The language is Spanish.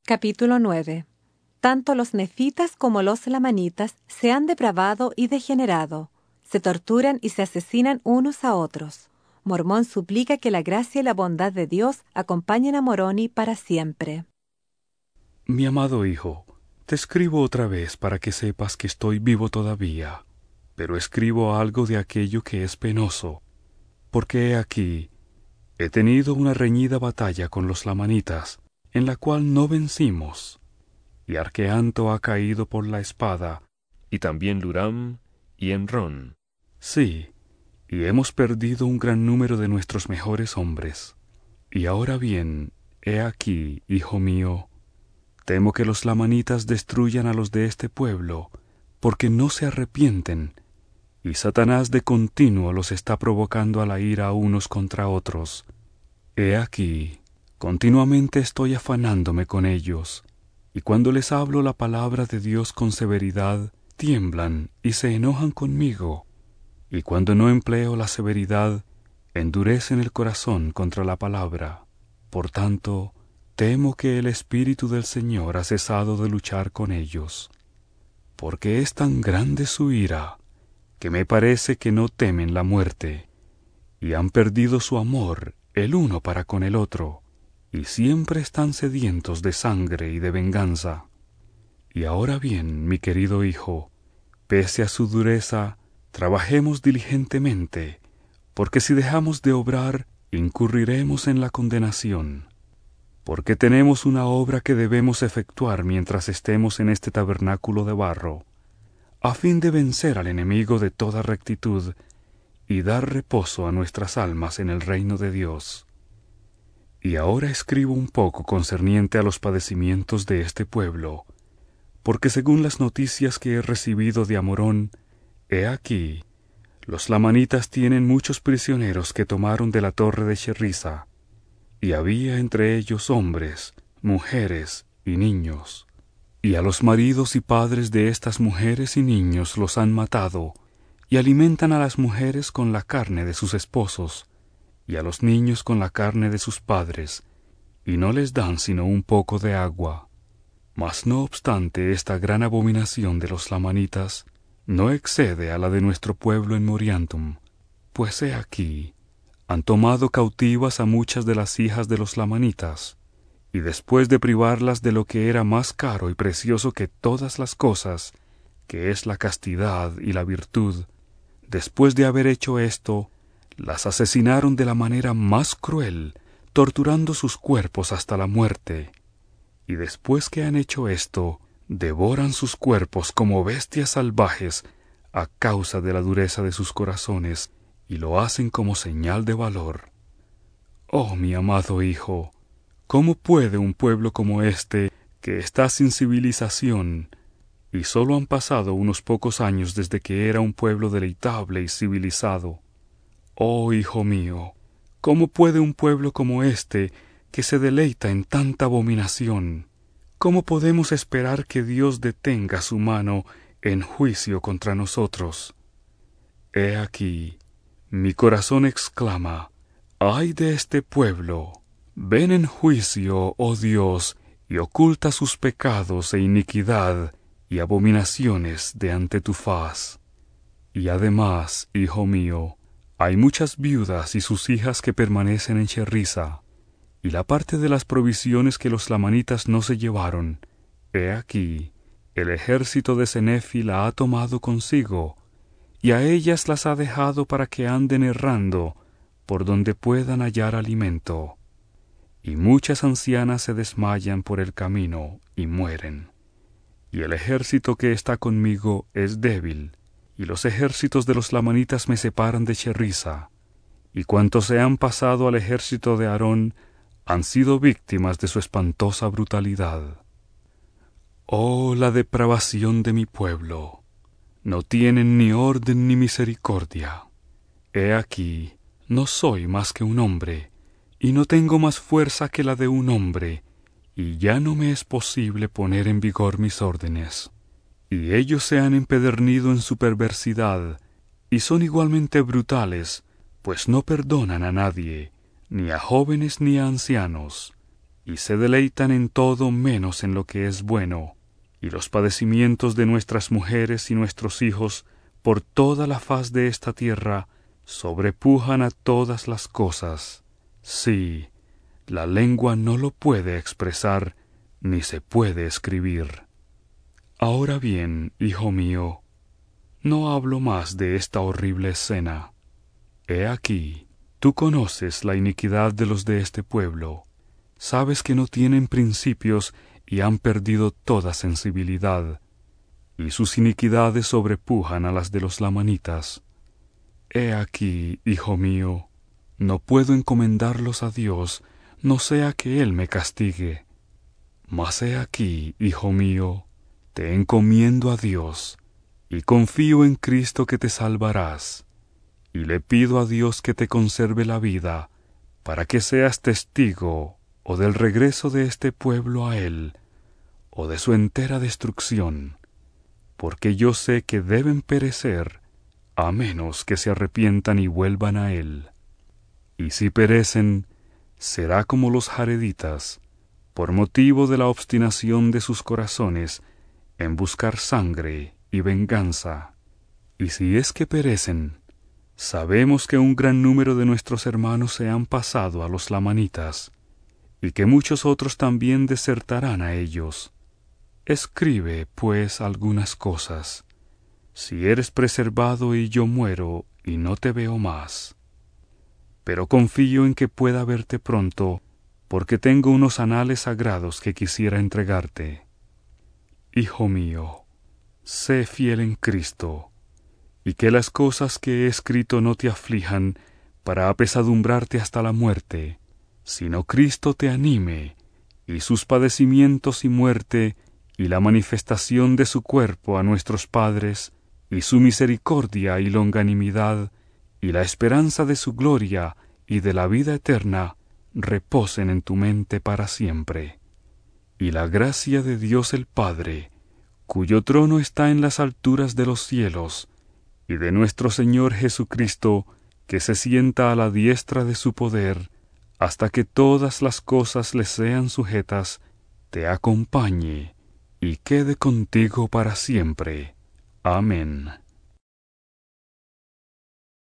Capítulo 9. Tanto los nefitas como los lamanitas se han depravado y degenerado. Se torturan y se asesinan unos a otros. Mormón suplica que la gracia y la bondad de Dios acompañen a Moroni para siempre. Mi amado hijo, te escribo otra vez para que sepas que estoy vivo todavía, pero escribo algo de aquello que es penoso, porque he aquí, he tenido una reñida batalla con los lamanitas, en la cual no vencimos, y Arqueanto ha caído por la espada, y también Luram y Enrón. sí, y hemos perdido un gran número de nuestros mejores hombres. Y ahora bien, he aquí, hijo mío, temo que los lamanitas destruyan a los de este pueblo, porque no se arrepienten, y Satanás de continuo los está provocando a la ira unos contra otros. He aquí, continuamente estoy afanándome con ellos, y cuando les hablo la palabra de Dios con severidad, tiemblan y se enojan conmigo, y cuando no empleo la severidad, endurecen el corazón contra la palabra. Por tanto, temo que el Espíritu del Señor ha cesado de luchar con ellos, porque es tan grande su ira, que me parece que no temen la muerte, y han perdido su amor el uno para con el otro, y siempre están sedientos de sangre y de venganza. Y ahora bien, mi querido hijo, pese a su dureza, trabajemos diligentemente, porque si dejamos de obrar, incurriremos en la condenación. Porque tenemos una obra que debemos efectuar mientras estemos en este tabernáculo de barro, a fin de vencer al enemigo de toda rectitud y dar reposo a nuestras almas en el reino de Dios. Y ahora escribo un poco concerniente a los padecimientos de este pueblo, porque según las noticias que he recibido de Amorón, he aquí, los lamanitas tienen muchos prisioneros que tomaron de la torre de Cherrisa, y había entre ellos hombres, mujeres y niños. Y a los maridos y padres de estas mujeres y niños los han matado, y alimentan a las mujeres con la carne de sus esposos, y a los niños con la carne de sus padres, y no les dan sino un poco de agua. Mas no obstante esta gran abominación de los lamanitas, no excede a la de nuestro pueblo en Moriantum, pues he aquí, han tomado cautivas a muchas de las hijas de los lamanitas, y después de privarlas de lo que era más caro y precioso que todas las cosas, que es la castidad y la virtud, después de haber hecho esto, las asesinaron de la manera más cruel, torturando sus cuerpos hasta la muerte. Y después que han hecho esto, devoran sus cuerpos como bestias salvajes a causa de la dureza de sus corazones, y lo hacen como señal de valor. Oh, mi amado hijo, ¿cómo puede un pueblo como este, que está sin civilización, y solo han pasado unos pocos años desde que era un pueblo deleitable y civilizado? Oh, hijo mío, ¿cómo puede un pueblo como este, que se deleita en tanta abominación, cómo podemos esperar que Dios detenga su mano en juicio contra nosotros? He aquí, mi corazón exclama, ¡ay de este pueblo! Ven en juicio, oh Dios, y oculta sus pecados e iniquidad y abominaciones de ante tu faz. Y además, hijo mío, hay muchas viudas y sus hijas que permanecen en Cherrisa, y la parte de las provisiones que los lamanitas no se llevaron, he aquí, el ejército de Cenefi la ha tomado consigo, y a ellas las ha dejado para que anden errando por donde puedan hallar alimento. Y muchas ancianas se desmayan por el camino y mueren. Y el ejército que está conmigo es débil, y los ejércitos de los lamanitas me separan de Cherrisa, y cuantos se han pasado al ejército de Aarón han sido víctimas de su espantosa brutalidad. Oh, la depravación de mi pueblo. No tienen ni orden ni misericordia. He aquí, no soy más que un hombre, y no tengo más fuerza que la de un hombre, y ya no me es posible poner en vigor mis órdenes. Y ellos se han empedernido en su perversidad, y son igualmente brutales, pues no perdonan a nadie, ni a jóvenes ni a ancianos. y se deleitan en todo menos en lo que es bueno, y los padecimientos de nuestras mujeres y nuestros hijos por toda la faz de esta tierra sobrepujan a todas las cosas. Sí, la lengua no lo puede expresar, ni se puede escribir. Ahora bien, hijo mío, no hablo más de esta horrible escena. He aquí, tú conoces la iniquidad de los de este pueblo, sabes que no tienen principios y han perdido toda sensibilidad, y sus iniquidades sobrepujan a las de los lamanitas. He aquí, hijo mío, no puedo encomendarlos a Dios, no sea que Él me castigue. Mas he aquí, hijo mío, te encomiendo a Dios, y confío en Cristo que te salvarás, y le pido a Dios que te conserve la vida, para que seas testigo o del regreso de este pueblo a Él, o de su entera destrucción, porque yo sé que deben perecer, a menos que se arrepientan y vuelvan a Él. Y si perecen, será como los jareditas, por motivo de la obstinación de sus corazones en buscar sangre y venganza. Y si es que perecen, sabemos que un gran número de nuestros hermanos se han pasado a los lamanitas, y que muchos otros también desertarán a ellos. Escribe, pues, algunas cosas, si eres preservado y yo muero y no te veo más. Pero confío en que pueda verte pronto, porque tengo unos anales sagrados que quisiera entregarte. Hijo mío, sé fiel en Cristo, y que las cosas que he escrito no te aflijan para apesadumbrarte hasta la muerte, sino Cristo te anime, y sus padecimientos y muerte, y la manifestación de su cuerpo a nuestros padres, y su misericordia y longanimidad, y la esperanza de su gloria y de la vida eterna, reposen en tu mente para siempre. Y la gracia de Dios el Padre, cuyo trono está en las alturas de los cielos, y de nuestro Señor Jesucristo, que se sienta a la diestra de su poder, hasta que todas las cosas le sean sujetas, te acompañe y quede contigo para siempre. Amén.